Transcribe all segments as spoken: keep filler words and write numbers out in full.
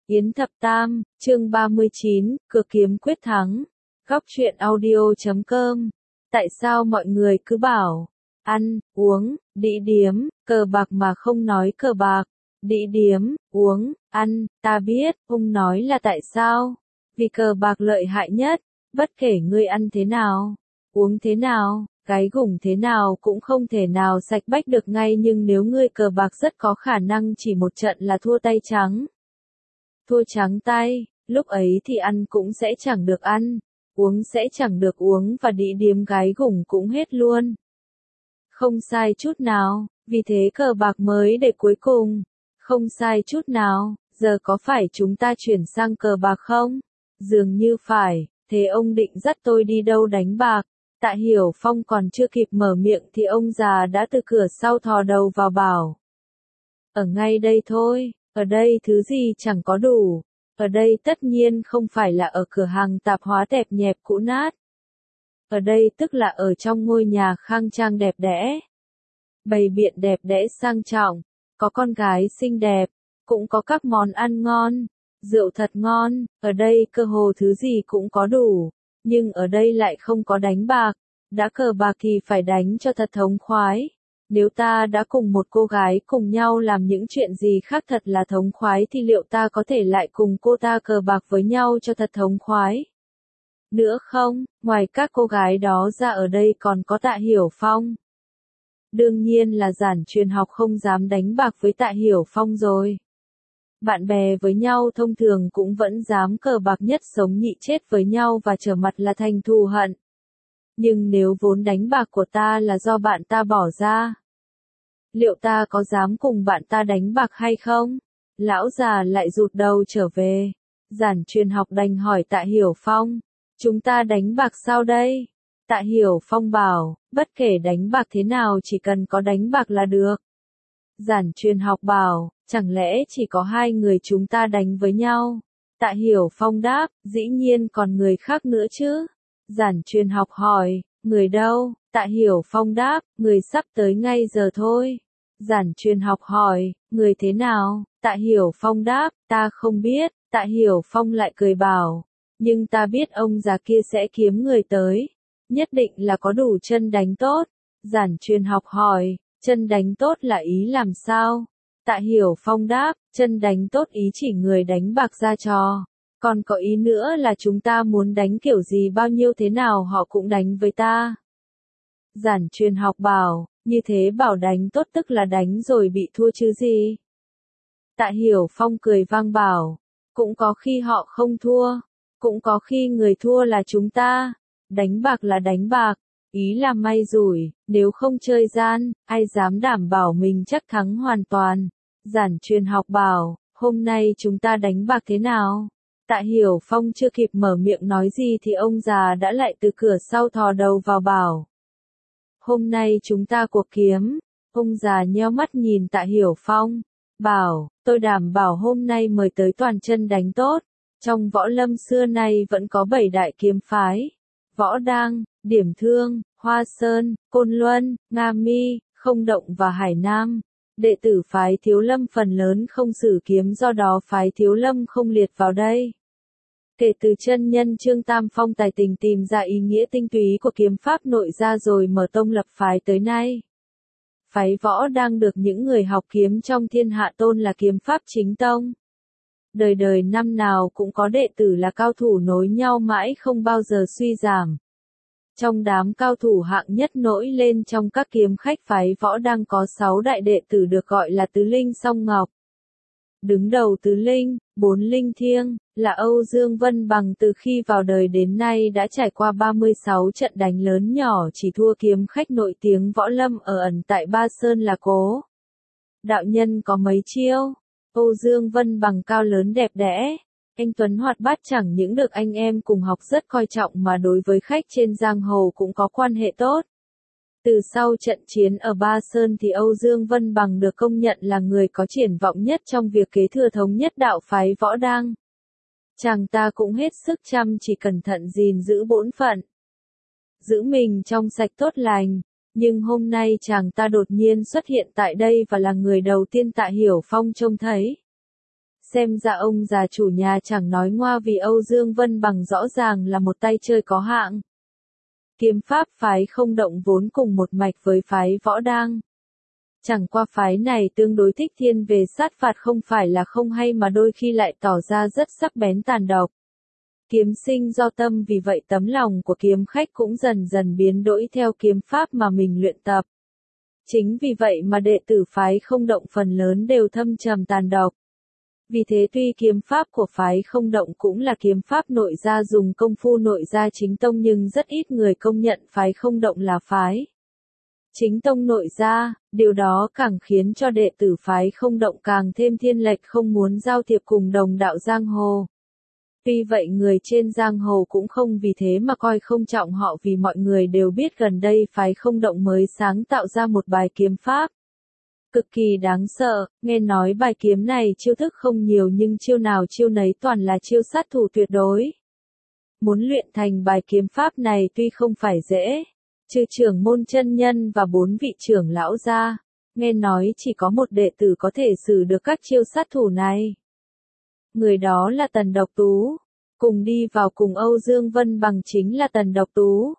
Yến Thập Tam, chương ba mươi chín, cược kiếm quyết thắng. Góc truyện audio chấm com. Tại sao mọi người cứ bảo, ăn, uống, đĩ điếm, cờ bạc mà không nói cờ bạc? Đĩ điếm, uống, ăn, ta biết, ông nói là tại sao? Vì cờ bạc lợi hại nhất, bất kể ngươi ăn thế nào, uống thế nào, cái gủng thế nào cũng không thể nào sạch bách được ngay, nhưng nếu ngươi cờ bạc rất có khả năng chỉ một trận là thua tay trắng. Thua trắng tay, lúc ấy thì ăn cũng sẽ chẳng được ăn, uống sẽ chẳng được uống và đĩ điếm gái gủng cũng hết luôn. Không sai chút nào, vì thế cờ bạc mới để cuối cùng. Không sai chút nào, giờ có phải chúng ta chuyển sang cờ bạc không? Dường như phải, thế ông định dắt tôi đi đâu đánh bạc? Tạ Hiểu Phong còn chưa kịp mở miệng thì ông già đã từ cửa sau thò đầu vào bảo. Ở ngay đây thôi, ở đây thứ gì chẳng có đủ. Ở đây tất nhiên không phải là ở cửa hàng tạp hóa tẹp nhẹp cũ nát. Ở đây tức là ở trong ngôi nhà khang trang đẹp đẽ. Bày biện đẹp đẽ sang trọng, có con gái xinh đẹp, cũng có các món ăn ngon, rượu thật ngon, ở đây cơ hồ thứ gì cũng có đủ, nhưng ở đây lại không có đánh bạc, đã cờ bạc thì phải đánh cho thật thống khoái. Nếu ta đã cùng một cô gái cùng nhau làm những chuyện gì khác thật là thống khoái thì liệu ta có thể lại cùng cô ta cờ bạc với nhau cho thật thống khoái? Nữa không, ngoài các cô gái đó ra ở đây còn có Tạ Hiểu Phong. Đương nhiên là Giản Truyền Học không dám đánh bạc với Tạ Hiểu Phong rồi. Bạn bè với nhau thông thường cũng vẫn dám cờ bạc nhất sống nhị chết với nhau và trở mặt là thành thù hận. Nhưng nếu vốn đánh bạc của ta là do bạn ta bỏ ra, liệu ta có dám cùng bạn ta đánh bạc hay không? Lão già lại rụt đầu trở về. Giản Truyền Học đành hỏi Tạ Hiểu Phong, chúng ta đánh bạc sao đây? Tạ Hiểu Phong bảo, bất kể đánh bạc thế nào chỉ cần có đánh bạc là được. Giản Truyền Học bảo, chẳng lẽ chỉ có hai người chúng ta đánh với nhau? Tạ Hiểu Phong đáp, dĩ nhiên còn người khác nữa chứ. Giản Truyền Học hỏi, người đâu? Tạ Hiểu Phong đáp, người sắp tới ngay giờ thôi. Giản Truyền Học hỏi, người thế nào? Tạ Hiểu Phong đáp, ta không biết. Tạ Hiểu Phong lại cười bảo, nhưng ta biết ông già kia sẽ kiếm người tới. Nhất định là có đủ chân đánh tốt. Giản Truyền Học hỏi, chân đánh tốt là ý làm sao? Tạ Hiểu Phong đáp, chân đánh tốt ý chỉ người đánh bạc ra trò. Còn có ý nữa là chúng ta muốn đánh kiểu gì bao nhiêu thế nào họ cũng đánh với ta. Giản Truyền Học bảo, như thế bảo đánh tốt tức là đánh rồi bị thua chứ gì? Tạ Hiểu Phong cười vang bảo, cũng có khi họ không thua, cũng có khi người thua là chúng ta. Đánh bạc là đánh bạc, ý là may rủi, nếu không chơi gian, ai dám đảm bảo mình chắc thắng hoàn toàn. Giản Truyền Học bảo, hôm nay chúng ta đánh bạc thế nào? Tạ Hiểu Phong chưa kịp mở miệng nói gì thì ông già đã lại từ cửa sau thò đầu vào bảo. Hôm nay chúng ta cuộc kiếm. Ông già nheo mắt nhìn Tạ Hiểu Phong, bảo, tôi đảm bảo hôm nay mời tới toàn chân đánh tốt. Trong võ lâm xưa nay vẫn có bảy đại kiếm phái. Võ Đăng, Điểm Thương, Hoa Sơn, Côn Luân, Nga Mi, Không Động và Hải Nam. Đệ tử phái Thiếu Lâm phần lớn không sử kiếm, do đó phái Thiếu Lâm không liệt vào đây. Kể từ chân nhân Trương Tam Phong tài tình tìm ra ý nghĩa tinh túy của kiếm pháp nội ra rồi mở tông lập phái tới nay. Phái Võ đang được những người học kiếm trong thiên hạ tôn là kiếm pháp chính tông. Đời đời năm nào cũng có đệ tử là cao thủ nối nhau mãi không bao giờ suy giảm. Trong đám cao thủ hạng nhất nổi lên trong các kiếm khách phái Võ đang có sáu đại đệ tử được gọi là Tứ Linh Song Ngọc. Đứng đầu Tứ Linh, bốn linh thiêng, là Âu Dương Vân Bằng từ khi vào đời đến nay đã trải qua ba mươi sáu trận đánh lớn nhỏ chỉ thua kiếm khách nổi tiếng võ lâm ở ẩn tại Ba Sơn là Cố. Đạo nhân có mấy chiêu? Âu Dương Vân Bằng cao lớn đẹp đẽ, anh tuấn hoạt bát, chẳng những được anh em cùng học rất coi trọng mà đối với khách trên giang hồ cũng có quan hệ tốt. Từ sau trận chiến ở Ba Sơn thì Âu Dương Vân Bằng được công nhận là người có triển vọng nhất trong việc kế thừa thống nhất đạo phái Võ Đăng. Chàng ta cũng hết sức chăm chỉ cẩn thận gìn giữ bổn phận, giữ mình trong sạch tốt lành. Nhưng hôm nay chàng ta đột nhiên xuất hiện tại đây và là người đầu tiên Tạ Hiểu Phong trông thấy. Xem ra ông già chủ nhà chẳng nói ngoa vì Âu Dương Vân Bằng rõ ràng là một tay chơi có hạng. Kiếm pháp phái không động vốn cùng một mạch với phái võ đang. Chẳng qua phái này tương đối thích thiên về sát phạt không phải là không hay mà đôi khi lại tỏ ra rất sắc bén tàn độc. Kiếm sinh do tâm, vì vậy tấm lòng của kiếm khách cũng dần dần biến đổi theo kiếm pháp mà mình luyện tập. Chính vì vậy mà đệ tử phái không động phần lớn đều thâm trầm tàn độc. Vì thế tuy kiếm pháp của phái không động cũng là kiếm pháp nội gia dùng công phu nội gia chính tông nhưng rất ít người công nhận phái không động là phái chính tông nội gia, điều đó càng khiến cho đệ tử phái không động càng thêm thiên lệch không muốn giao thiệp cùng đồng đạo giang hồ. Tuy vậy người trên giang hồ cũng không vì thế mà coi không trọng họ vì mọi người đều biết gần đây phái không động mới sáng tạo ra một bài kiếm pháp. Cực kỳ đáng sợ, nghe nói bài kiếm này chiêu thức không nhiều nhưng chiêu nào chiêu nấy toàn là chiêu sát thủ tuyệt đối. Muốn luyện thành bài kiếm pháp này tuy không phải dễ, trừ trưởng môn chân nhân và bốn vị trưởng lão gia, nghe nói chỉ có một đệ tử có thể sử được các chiêu sát thủ này. Người đó là Tần Độc Tú, cùng đi vào cùng Âu Dương Vân Bằng chính là Tần Độc Tú.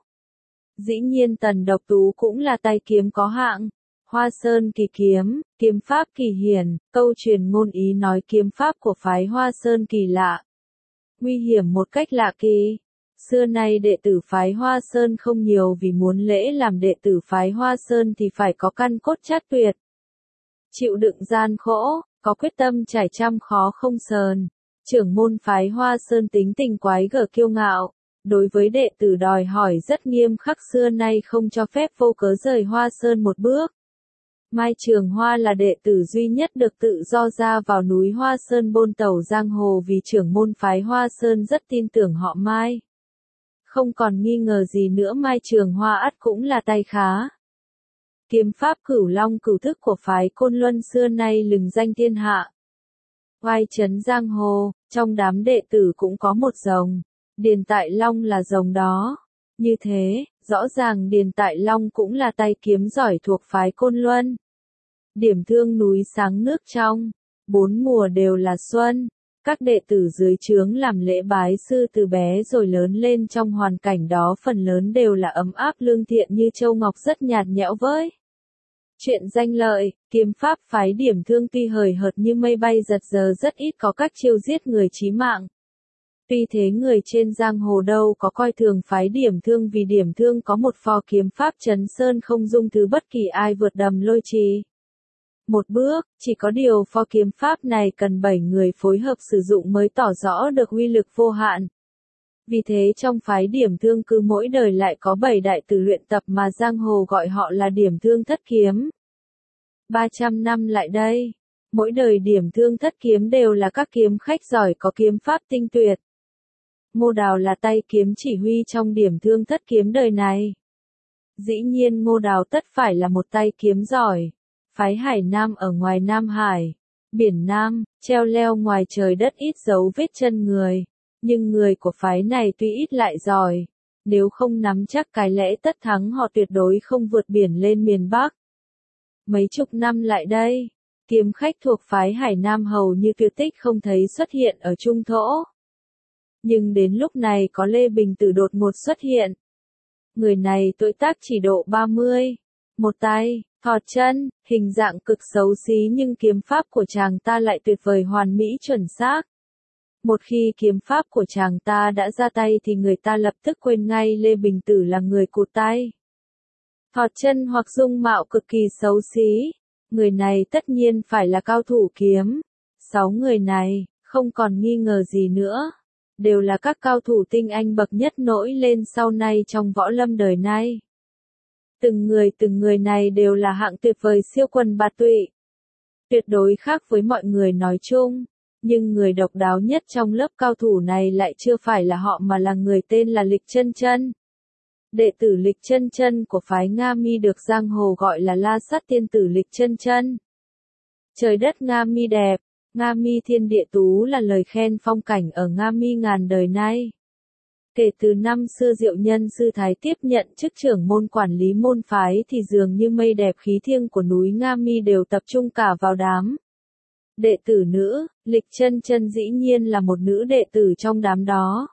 Dĩ nhiên Tần Độc Tú cũng là tay kiếm có hạng. Hoa Sơn Kỳ kiếm, kiếm pháp kỳ hiển, câu truyền ngôn ý nói kiếm pháp của phái Hoa Sơn kỳ lạ, nguy hiểm một cách lạ kỳ. Xưa nay đệ tử phái Hoa Sơn không nhiều vì muốn lễ làm đệ tử phái Hoa Sơn thì phải có căn cốt chắc tuyệt, chịu đựng gian khổ, có quyết tâm trải trăm khó không sờn. Trưởng môn phái Hoa Sơn tính tình quái gở kiêu ngạo, đối với đệ tử đòi hỏi rất nghiêm khắc, xưa nay không cho phép vô cớ rời Hoa Sơn một bước. Mai Trường Hoa là đệ tử duy nhất được tự do ra vào núi Hoa Sơn bôn tẩu giang hồ vì trưởng môn phái Hoa Sơn rất tin tưởng họ Mai. Không còn nghi ngờ gì nữa Mai Trường Hoa ắt cũng là tay khá. Kiếm pháp Cửu Long Cửu Thức của phái Côn Luân xưa nay lừng danh thiên hạ. Oai trấn giang hồ, trong đám đệ tử cũng có một rồng, Điền Tại Long là rồng đó. Như thế, rõ ràng Điền Tại Long cũng là tay kiếm giỏi thuộc phái Côn Luân. Điểm thương núi sáng nước trong, bốn mùa đều là xuân. Các đệ tử dưới trướng làm lễ bái sư từ bé rồi lớn lên trong hoàn cảnh đó phần lớn đều là ấm áp lương thiện như châu ngọc, rất nhạt nhẽo với chuyện danh lợi. Kiếm pháp phái Điểm Thương tuy hời hợt như mây bay giật giờ rất ít có các chiêu giết người chí mạng. Tuy thế người trên giang hồ đâu có coi thường phái Điểm Thương vì Điểm Thương có một pho kiếm pháp chấn sơn không dung thứ bất kỳ ai vượt đầm lôi trì một bước, chỉ có điều pho kiếm pháp này cần bảy người phối hợp sử dụng mới tỏ rõ được uy lực vô hạn. Vì thế trong phái Điểm Thương cứ mỗi đời lại có bảy đại tử luyện tập mà giang hồ gọi họ là Điểm Thương Thất Kiếm. ba trăm năm lại đây, mỗi đời Điểm Thương Thất Kiếm đều là các kiếm khách giỏi có kiếm pháp tinh tuyệt. Ngô Đào là tay kiếm chỉ huy trong Điểm Thương Thất Kiếm đời này. Dĩ nhiên Ngô Đào tất phải là một tay kiếm giỏi. Phái Hải Nam ở ngoài Nam Hải, biển Nam, treo leo ngoài trời đất ít dấu vết chân người. Nhưng người của phái này tuy ít lại giỏi, nếu không nắm chắc cái lẽ tất thắng họ tuyệt đối không vượt biển lên miền Bắc. Mấy chục năm lại đây, kiếm khách thuộc phái Hải Nam hầu như tuyệt tích không thấy xuất hiện ở Trung Thổ. Nhưng đến lúc này có Lê Bình Tử đột ngột xuất hiện. Người này tuổi tác chỉ độ ba mươi, một tay, thọt chân, hình dạng cực xấu xí nhưng kiếm pháp của chàng ta lại tuyệt vời hoàn mỹ chuẩn xác. Một khi kiếm pháp của chàng ta đã ra tay thì người ta lập tức quên ngay Lê Bình Tử là người cụt tay, thọt chân hoặc dung mạo cực kỳ xấu xí. Người này tất nhiên phải là cao thủ kiếm. Sáu người này, không còn nghi ngờ gì nữa, đều là các cao thủ tinh anh bậc nhất nổi lên sau này trong võ lâm đời nay. Từng người từng người này đều là hạng tuyệt vời siêu quần bạt tụy. Tuyệt đối khác với mọi người nói chung. Nhưng người độc đáo nhất trong lớp cao thủ này lại chưa phải là họ mà là người tên là Lịch Chân Chân. Đệ tử Lịch Chân Chân của phái Nga Mi được giang hồ gọi là La Sát tiên tử Lịch Chân Chân. Trời đất Nga Mi đẹp, Nga Mi thiên địa tú là lời khen phong cảnh ở Nga Mi ngàn đời nay. Kể từ năm xưa Diệu Nhân sư thái tiếp nhận chức trưởng môn quản lý môn phái thì dường như mây đẹp khí thiêng của núi Nga Mi đều tập trung cả vào đám Đệ tử nữ, Lịch Chân Chân dĩ nhiên là một nữ đệ tử trong đám đó.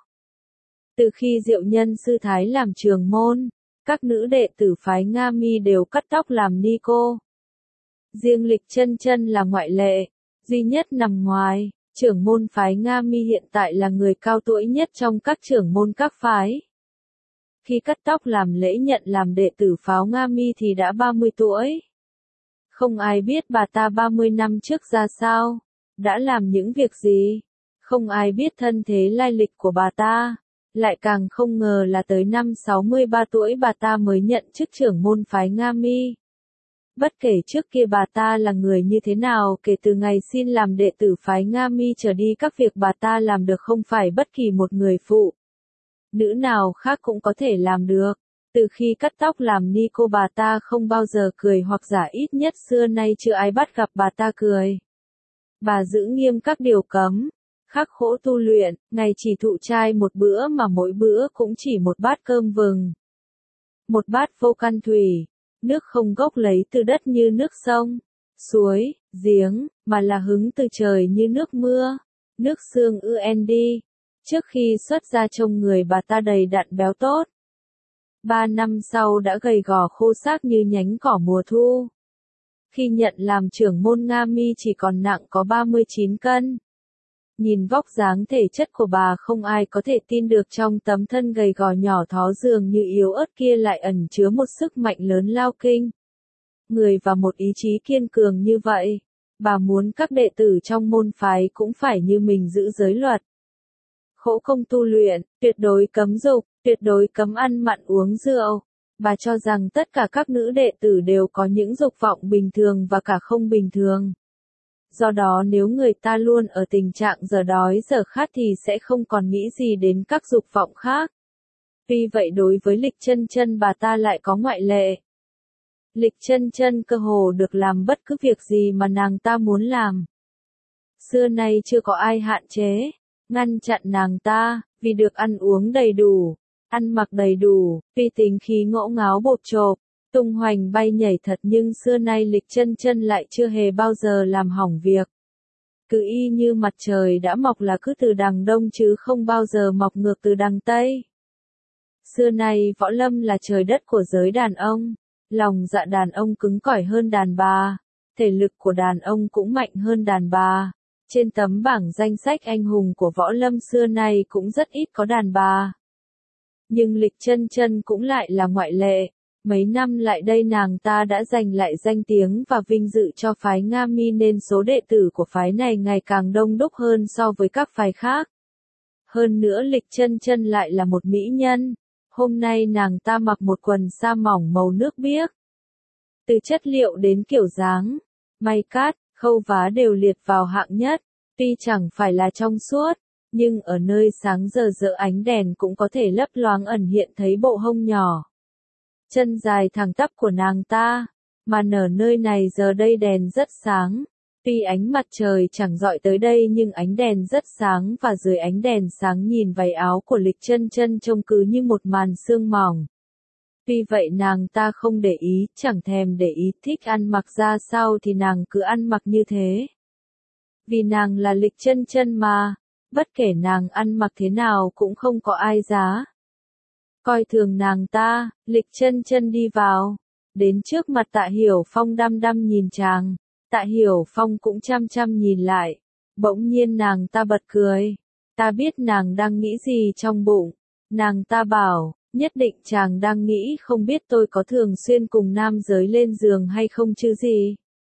Từ khi Diệu Nhân sư thái làm trưởng môn, các nữ đệ tử phái Nga Mi đều cắt tóc làm ni cô. Riêng Lịch Chân Chân là ngoại lệ, duy nhất nằm ngoài. Trưởng môn phái Nga Mi hiện tại là người cao tuổi nhất trong các trưởng môn các phái. Khi cắt tóc làm lễ nhận làm đệ tử phái Nga Mi thì đã ba mươi tuổi. Không ai biết bà ta ba mươi năm trước ra sao, đã làm những việc gì. Không ai biết thân thế lai lịch của bà ta. Lại càng không ngờ là tới năm sáu mươi ba tuổi bà ta mới nhận chức trưởng môn phái Nga Mi. Bất kể trước kia bà ta là người như thế nào, kể từ ngày xin làm đệ tử phái Nga Mi trở đi, các việc bà ta làm được không phải bất kỳ một người phụ nữ nào khác cũng có thể làm được. Từ khi cắt tóc làm ni cô bà ta không bao giờ cười, hoặc giả ít nhất xưa nay chưa ai bắt gặp bà ta cười. Bà giữ nghiêm các điều cấm, khắc khổ tu luyện, ngày chỉ thụ trai một bữa mà mỗi bữa cũng chỉ một bát cơm vừng. Một bát vô căn thủy. Nước không gốc lấy từ đất như nước sông, suối, giếng, mà là hứng từ trời như nước mưa, nước sương ư en đi. Trước khi xuất gia trông người bà ta đầy đặn béo tốt. Ba năm sau đã gầy gò khô xác như nhánh cỏ mùa thu. Khi nhận làm trưởng môn Nga Mi chỉ còn nặng có ba mươi chín cân. Nhìn vóc dáng thể chất của bà không ai có thể tin được, trong tấm thân gầy gò nhỏ thó dường như yếu ớt kia lại ẩn chứa một sức mạnh lớn lao kinh người và một ý chí kiên cường như vậy. Bà muốn các đệ tử trong môn phái cũng phải như mình giữ giới luật. Khổ công tu luyện, tuyệt đối cấm dục, tuyệt đối cấm ăn mặn uống rượu. Bà cho rằng tất cả các nữ đệ tử đều có những dục vọng bình thường và cả không bình thường. Do đó nếu người ta luôn ở tình trạng giờ đói giờ khát thì sẽ không còn nghĩ gì đến các dục vọng khác. Tuy vậy đối với Lịch Chân Chân bà ta lại có ngoại lệ. Lịch Chân Chân cơ hồ được làm bất cứ việc gì mà nàng ta muốn làm. Xưa nay chưa có ai hạn chế, ngăn chặn nàng ta, vì được ăn uống đầy đủ, ăn mặc đầy đủ, vì tính khí ngỗ ngáo bộp chộp, tung hoành bay nhảy thật, nhưng xưa nay Lịch Chân Chân lại chưa hề bao giờ làm hỏng việc. Cứ y như mặt trời đã mọc là cứ từ đằng đông chứ không bao giờ mọc ngược từ đằng tây. Xưa nay võ lâm là trời đất của giới đàn ông, lòng dạ đàn ông cứng cỏi hơn đàn bà, thể lực của đàn ông cũng mạnh hơn đàn bà. Trên tấm bảng danh sách anh hùng của võ lâm xưa nay cũng rất ít có đàn bà. Nhưng Lịch Chân Chân cũng lại là ngoại lệ. Mấy năm lại đây nàng ta đã giành lại danh tiếng và vinh dự cho phái Nga Mi, nên số đệ tử của phái này ngày càng đông đúc hơn so với các phái khác. Hơn nữa Lịch Chân Chân lại là một mỹ nhân. Hôm nay nàng ta mặc một quần sa mỏng màu nước biếc. Từ chất liệu đến kiểu dáng, may cát, khâu vá đều liệt vào hạng nhất. Tuy chẳng phải là trong suốt, nhưng ở nơi sáng rờ rỡ ánh đèn cũng có thể lấp loáng ẩn hiện thấy bộ hông nhỏ. Chân dài thẳng tắp của nàng ta, mà ở nơi này giờ đây đèn rất sáng. Tuy ánh mặt trời chẳng rọi tới đây nhưng ánh đèn rất sáng, và dưới ánh đèn sáng nhìn váy áo của Lịch Chân Chân trông cứ như một màn sương mỏng. Tuy vậy nàng ta không để ý, chẳng thèm để ý, thích ăn mặc ra sao thì nàng cứ ăn mặc như thế. Vì nàng là Lịch Chân Chân mà, bất kể nàng ăn mặc thế nào cũng không có ai giá coi thường nàng ta. Lịch Chân Chân đi vào, đến trước mặt Tạ Hiểu Phong đăm đăm nhìn chàng. Tạ Hiểu Phong cũng chăm chăm nhìn lại. Bỗng nhiên nàng ta bật cười. Ta biết nàng đang nghĩ gì trong bụng. Nàng ta bảo, nhất định chàng đang nghĩ không biết tôi có thường xuyên cùng nam giới lên giường hay không chứ gì.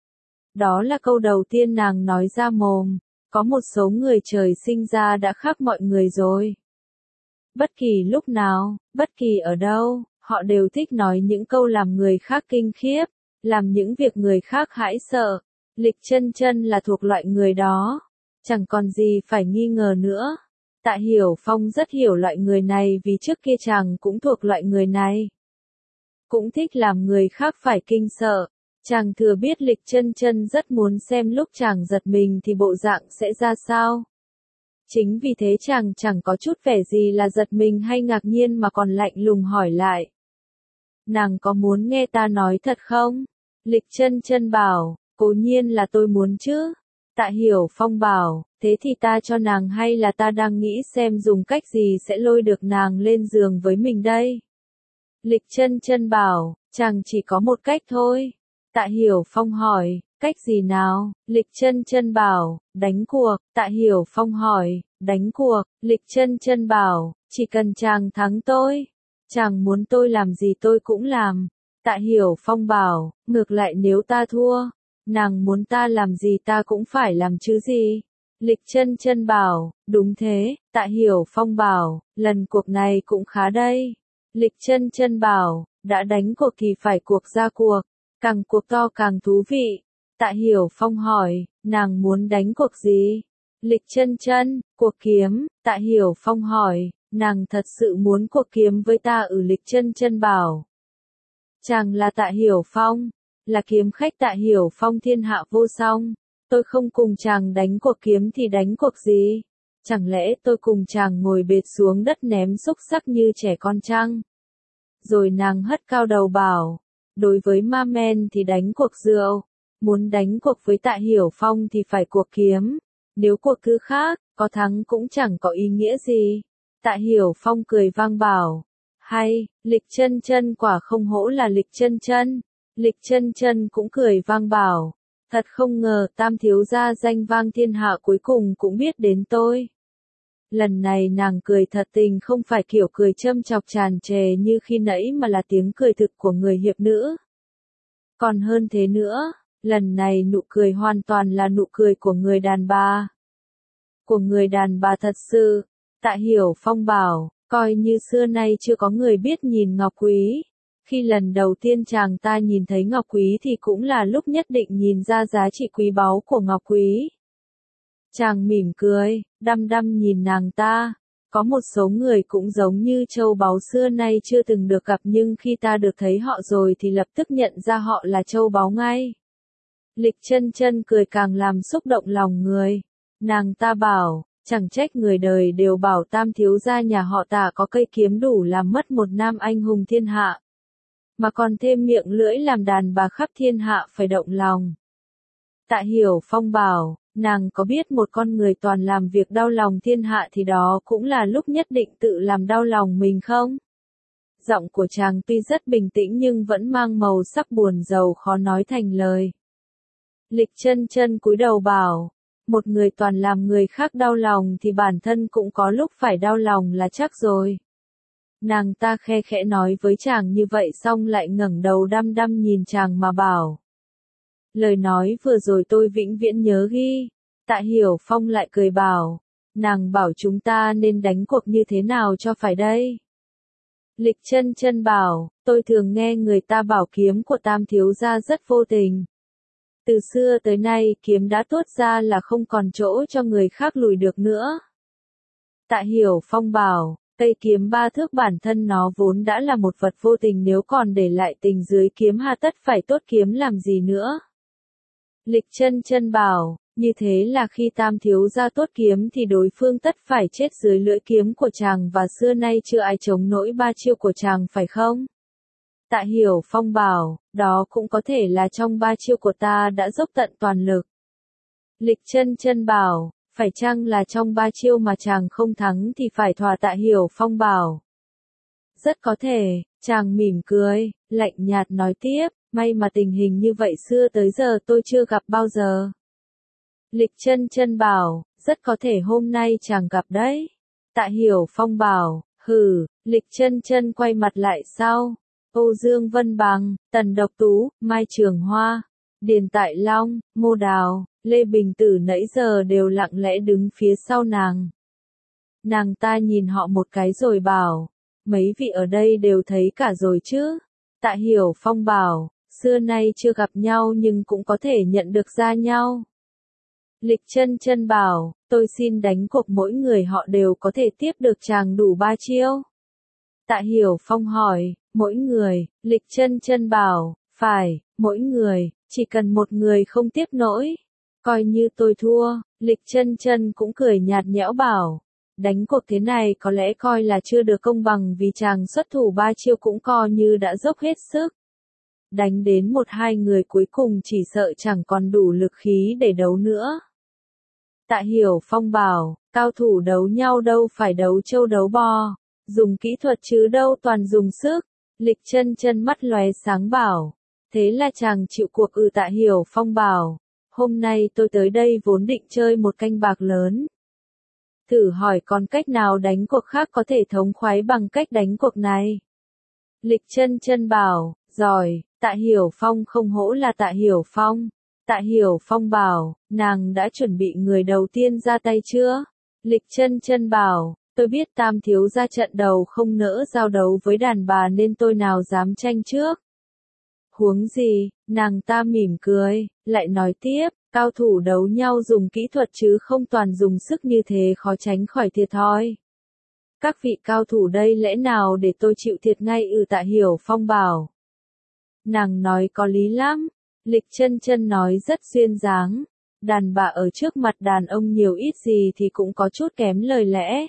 Đó là câu đầu tiên nàng nói ra mồm. Có một số người trời sinh ra đã khác mọi người rồi. Bất kỳ lúc nào, bất kỳ ở đâu, họ đều thích nói những câu làm người khác kinh khiếp, làm những việc người khác hãi sợ. Lịch Chân Chân là thuộc loại người đó. Chẳng còn gì phải nghi ngờ nữa. Tạ Hiểu Phong rất hiểu loại người này vì trước kia chàng cũng thuộc loại người này. Cũng thích làm người khác phải kinh sợ. Chàng thừa biết Lịch Chân Chân rất muốn xem lúc chàng giật mình thì bộ dạng sẽ ra sao. Chính vì thế chàng chẳng có chút vẻ gì là giật mình hay ngạc nhiên mà còn lạnh lùng hỏi lại. Nàng có muốn nghe ta nói thật không? Lịch Chân Chân bảo, cố nhiên là tôi muốn chứ. Tạ Hiểu Phong bảo, thế thì ta cho nàng hay là ta đang nghĩ xem dùng cách gì sẽ lôi được nàng lên giường với mình đây? Lịch Chân Chân bảo, chàng chỉ có một cách thôi. Tạ Hiểu Phong hỏi, cách gì nào? Lịch Chân Chân bảo, đánh cuộc. Tạ Hiểu Phong hỏi, đánh cuộc. Lịch Chân Chân bảo, chỉ cần chàng thắng tôi, chàng muốn tôi làm gì tôi cũng làm. Tạ Hiểu Phong bảo, ngược lại nếu ta thua, nàng muốn ta làm gì ta cũng phải làm chứ gì. Lịch Chân Chân bảo, đúng thế. Tạ Hiểu Phong bảo, lần cuộc này cũng khá đây. Lịch Chân Chân bảo, đã đánh cuộc thì phải cuộc ra cuộc, càng cuộc to càng thú vị. Tạ Hiểu Phong hỏi, nàng muốn đánh cuộc gì? Lịch Chân Chân, cuộc kiếm. Tạ Hiểu Phong hỏi, nàng thật sự muốn cuộc kiếm với ta? Ừ. Lịch Chân Chân bảo, chàng là Tạ Hiểu Phong, là kiếm khách Tạ Hiểu Phong thiên hạ vô song, tôi không cùng chàng đánh cuộc kiếm thì đánh cuộc gì? Chẳng lẽ tôi cùng chàng ngồi bệt xuống đất ném xúc xắc như trẻ con chăng? Rồi nàng hất cao đầu bảo, đối với ma men thì đánh cuộc rượu, muốn đánh cuộc với Tạ Hiểu Phong thì phải cuộc kiếm, nếu cuộc cứ khác, có thắng cũng chẳng có ý nghĩa gì. Tạ Hiểu Phong cười vang bảo, hay, Lịch Chân Chân quả không hổ là Lịch Chân Chân. Lịch Chân Chân cũng cười vang bảo, thật không ngờ Tam thiếu gia danh vang thiên hạ cuối cùng cũng biết đến tôi. Lần này nàng cười thật tình, không phải kiểu cười châm chọc tràn trề như khi nãy mà là tiếng cười thực của người hiệp nữ. Còn hơn thế nữa, lần này nụ cười hoàn toàn là nụ cười của người đàn bà. Của người đàn bà thật sự. Tạ Hiểu Phong bảo, coi như xưa nay chưa có người biết nhìn ngọc quý. Khi lần đầu tiên chàng ta nhìn thấy ngọc quý thì cũng là lúc nhất định nhìn ra giá trị quý báu của ngọc quý. Chàng mỉm cười, đăm đăm nhìn nàng ta. Có một số người cũng giống như châu báu xưa nay chưa từng được gặp, nhưng khi ta được thấy họ rồi thì lập tức nhận ra họ là châu báu ngay. Lịch Chân Chân cười càng làm xúc động lòng người. Nàng ta bảo, chẳng trách người đời đều bảo Tam thiếu gia nhà họ Tạ có cây kiếm đủ làm mất một nam anh hùng thiên hạ, mà còn thêm miệng lưỡi làm đàn bà khắp thiên hạ phải động lòng. Tạ Hiểu Phong bảo, nàng có biết một con người toàn làm việc đau lòng thiên hạ thì đó cũng là lúc nhất định tự làm đau lòng mình không? Giọng của chàng tuy rất bình tĩnh nhưng vẫn mang màu sắc buồn rầu khó nói thành lời. Lịch Chân Chân cúi đầu bảo, một người toàn làm người khác đau lòng thì bản thân cũng có lúc phải đau lòng là chắc rồi. Nàng ta khe khẽ nói với chàng như vậy xong lại ngẩng đầu đăm đăm nhìn chàng mà bảo, lời nói vừa rồi tôi vĩnh viễn nhớ ghi. Tạ Hiểu Phong lại cười bảo, nàng bảo chúng ta nên đánh cuộc như thế nào cho phải đây? Lịch Chân Chân bảo, tôi thường nghe người ta bảo kiếm của Tam thiếu gia rất vô tình. Từ xưa tới nay kiếm đã tuốt ra là không còn chỗ cho người khác lùi được nữa. Tạ Hiểu Phong bảo, cây kiếm ba thước bản thân nó vốn đã là một vật vô tình, nếu còn để lại tình dưới kiếm hà tất phải tốt kiếm làm gì nữa. Lịch Chân Chân bảo, như thế là khi Tam thiếu gia tốt kiếm thì đối phương tất phải chết dưới lưỡi kiếm của chàng, và xưa nay chưa ai chống nổi ba chiêu của chàng phải không? Tạ Hiểu Phong bảo, đó cũng có thể là trong ba chiêu của ta đã dốc tận toàn lực. Lịch Chân Chân bảo, phải chăng là trong ba chiêu mà chàng không thắng thì phải thỏa? Tạ Hiểu Phong bảo, rất có thể. Chàng mỉm cười, lạnh nhạt nói tiếp, may mà tình hình như vậy xưa tới giờ tôi chưa gặp bao giờ. Lịch Chân Chân bảo, rất có thể hôm nay chàng gặp đấy. Tạ Hiểu Phong bảo, hừ. Lịch Chân Chân quay mặt lại sau. Âu Dương Vân Bằng, Tần Độc Tú, Mai Trường Hoa, Điền Tại Long, Ngô Đào, Lê Bình Tử nãy giờ đều lặng lẽ đứng phía sau nàng. Nàng ta nhìn họ một cái rồi bảo, mấy vị ở đây đều thấy cả rồi chứ? Tạ Hiểu Phong bảo, xưa nay chưa gặp nhau nhưng cũng có thể nhận được ra nhau. Lịch Chân Chân bảo, tôi xin đánh cuộc mỗi người họ đều có thể tiếp được chàng đủ ba chiêu. Tạ Hiểu Phong hỏi, mỗi người? Lịch Chân Chân bảo, phải, mỗi người, chỉ cần một người không tiếp nổi, coi như tôi thua. Lịch Chân Chân cũng cười nhạt nhẽo bảo, đánh cuộc thế này có lẽ coi là chưa được công bằng vì chàng xuất thủ ba chiêu cũng coi như đã dốc hết sức. Đánh đến một hai người cuối cùng chỉ sợ chẳng còn đủ lực khí để đấu nữa. Tạ Hiểu Phong bảo, cao thủ đấu nhau đâu phải đấu trâu đấu bò, dùng kỹ thuật chứ đâu toàn dùng sức. Lịch Chân Chân mắt lóe sáng bảo, thế là chàng chịu cuộc ư? Tạ Hiểu Phong bảo, hôm nay tôi tới đây vốn định chơi một canh bạc lớn. Thử hỏi còn cách nào đánh cuộc khác có thể thống khoái bằng cách đánh cuộc này. Lịch Chân Chân bảo, giỏi. Tạ Hiểu Phong không hổ là Tạ Hiểu Phong. Tạ Hiểu Phong bảo, nàng đã chuẩn bị người đầu tiên ra tay chưa? Lịch Chân Chân bảo, tôi biết Tam thiếu gia trận đầu không nỡ giao đấu với đàn bà nên tôi nào dám tranh trước. Huống gì, nàng ta mỉm cười, lại nói tiếp, cao thủ đấu nhau dùng kỹ thuật chứ không toàn dùng sức như thế khó tránh khỏi thiệt thòi. Các vị cao thủ đây lẽ nào để tôi chịu thiệt ngay ư? Tạ Hiểu Phong bảo. Nàng nói có lý lắm. Lịch Chân Chân nói rất duyên dáng. Đàn bà ở trước mặt đàn ông nhiều ít gì thì cũng có chút kém lời lẽ.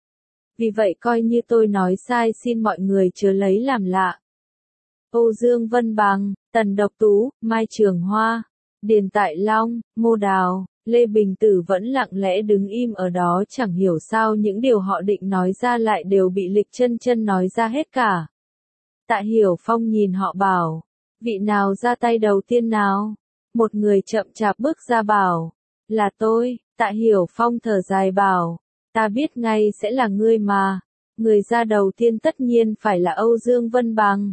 Vì vậy coi như tôi nói sai, xin mọi người chớ lấy làm lạ. Âu Dương Vân Bằng, Tần Độc Tú, Mai Trường Hoa, Điền Tại Long, Ngô Đào, Lê Bình Tử vẫn lặng lẽ đứng im ở đó, chẳng hiểu sao những điều họ định nói ra lại đều bị Lịch Chân Chân nói ra hết cả. Tạ Hiểu Phong nhìn họ bảo, vị nào ra tay đầu tiên nào? Một người chậm chạp bước ra bảo, là tôi. Tạ Hiểu Phong thở dài bảo, ta biết ngay sẽ là ngươi mà. Người ra đầu tiên tất nhiên phải là Âu Dương Vân Bằng.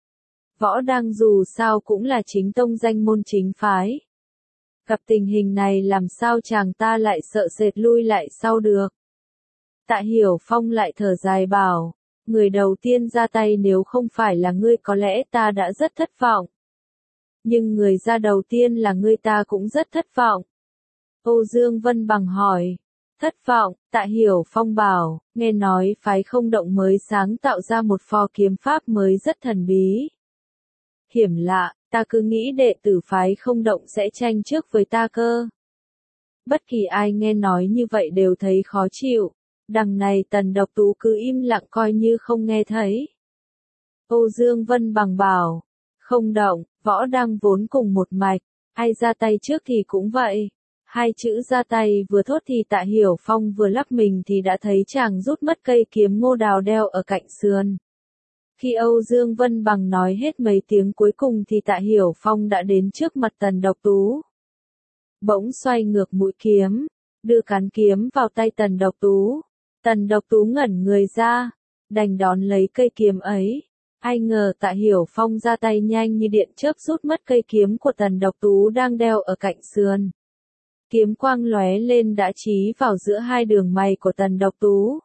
Võ Đăng dù sao cũng là chính tông danh môn chính phái. Gặp tình hình này làm sao chàng ta lại sợ sệt lui lại sau được. Tạ Hiểu Phong lại thở dài bảo, người đầu tiên ra tay nếu không phải là ngươi có lẽ ta đã rất thất vọng. Nhưng người ra đầu tiên là ngươi, ta cũng rất thất vọng. Âu Dương Vân Bằng hỏi, thất vọng? Tạ Hiểu Phong bảo, nghe nói phái Không Động mới sáng tạo ra một phò kiếm pháp mới rất thần bí. Hiểm lạ, ta cứ nghĩ đệ tử phái Không Động sẽ tranh trước với ta cơ. Bất kỳ ai nghe nói như vậy đều thấy khó chịu. Đằng này Tần Độc Tú cứ im lặng coi như không nghe thấy. Âu Dương Vân Bằng bảo, Không Động, Võ Đăng vốn cùng một mạch, ai ra tay trước thì cũng vậy. Hai chữ ra tay vừa thốt thì Tạ Hiểu Phong vừa lắc mình thì đã thấy chàng rút mất cây kiếm Ngô Đào đeo ở cạnh sườn. Khi Âu Dương Vân Bằng nói hết mấy tiếng cuối cùng thì Tạ Hiểu Phong đã đến trước mặt Tần Độc Tú. Bỗng xoay ngược mũi kiếm, đưa cán kiếm vào tay Tần Độc Tú. Tần Độc Tú ngẩn người ra, đành đón lấy cây kiếm ấy. Ai ngờ Tạ Hiểu Phong ra tay nhanh như điện chớp rút mất cây kiếm của Tần Độc Tú đang đeo ở cạnh sườn. Kiếm quang lóe lên đã chí vào giữa hai đường mày của Tần Độc Tú.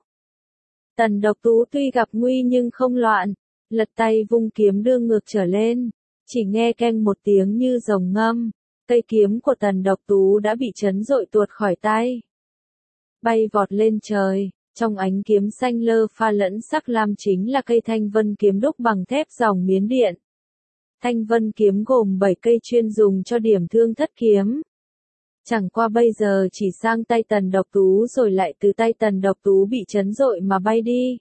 Tần Độc Tú tuy gặp nguy nhưng không loạn, lật tay vung kiếm đưa ngược trở lên, chỉ nghe keng một tiếng như rồng ngâm, cây kiếm của Tần Độc Tú đã bị chấn dội tuột khỏi tay. Bay vọt lên trời, trong ánh kiếm xanh lơ pha lẫn sắc lam chính là cây Thanh Vân kiếm đúc bằng thép dòng Miến Điện. Thanh Vân kiếm gồm bảy cây chuyên dùng cho điểm thương thất kiếm. Chẳng qua bây giờ chỉ sang tay Tần Độc Tú rồi lại từ tay Tần Độc Tú bị chấn dội mà bay đi.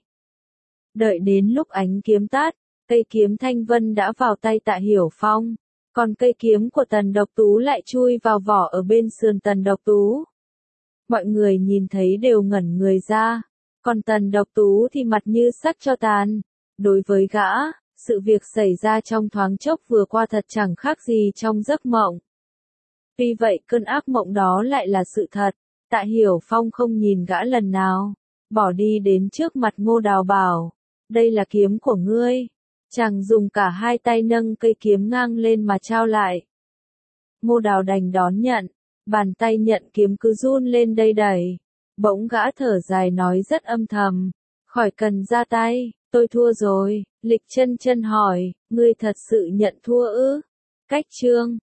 Đợi đến lúc ánh kiếm tắt, cây kiếm Thanh Vân đã vào tay Tạ Hiểu Phong, còn cây kiếm của Tần Độc Tú lại chui vào vỏ ở bên sườn Tần Độc Tú. Mọi người nhìn thấy đều ngẩn người ra, còn Tần Độc Tú thì mặt như sắc cho tàn. Đối với gã, sự việc xảy ra trong thoáng chốc vừa qua thật chẳng khác gì trong giấc mộng. Vì vậy cơn ác mộng đó lại là sự thật. Tạ Hiểu Phong không nhìn gã lần nào, bỏ đi đến trước mặt Ngô Đào bảo, đây là kiếm của ngươi. Chàng dùng cả hai tay nâng cây kiếm ngang lên mà trao lại. Ngô Đào đành đón nhận, bàn tay nhận kiếm cứ run lên đây đẩy. Bỗng gã thở dài nói rất âm thầm, khỏi cần ra tay, tôi thua rồi. Lịch Chân Chân hỏi, ngươi thật sự nhận thua ư? Cách chương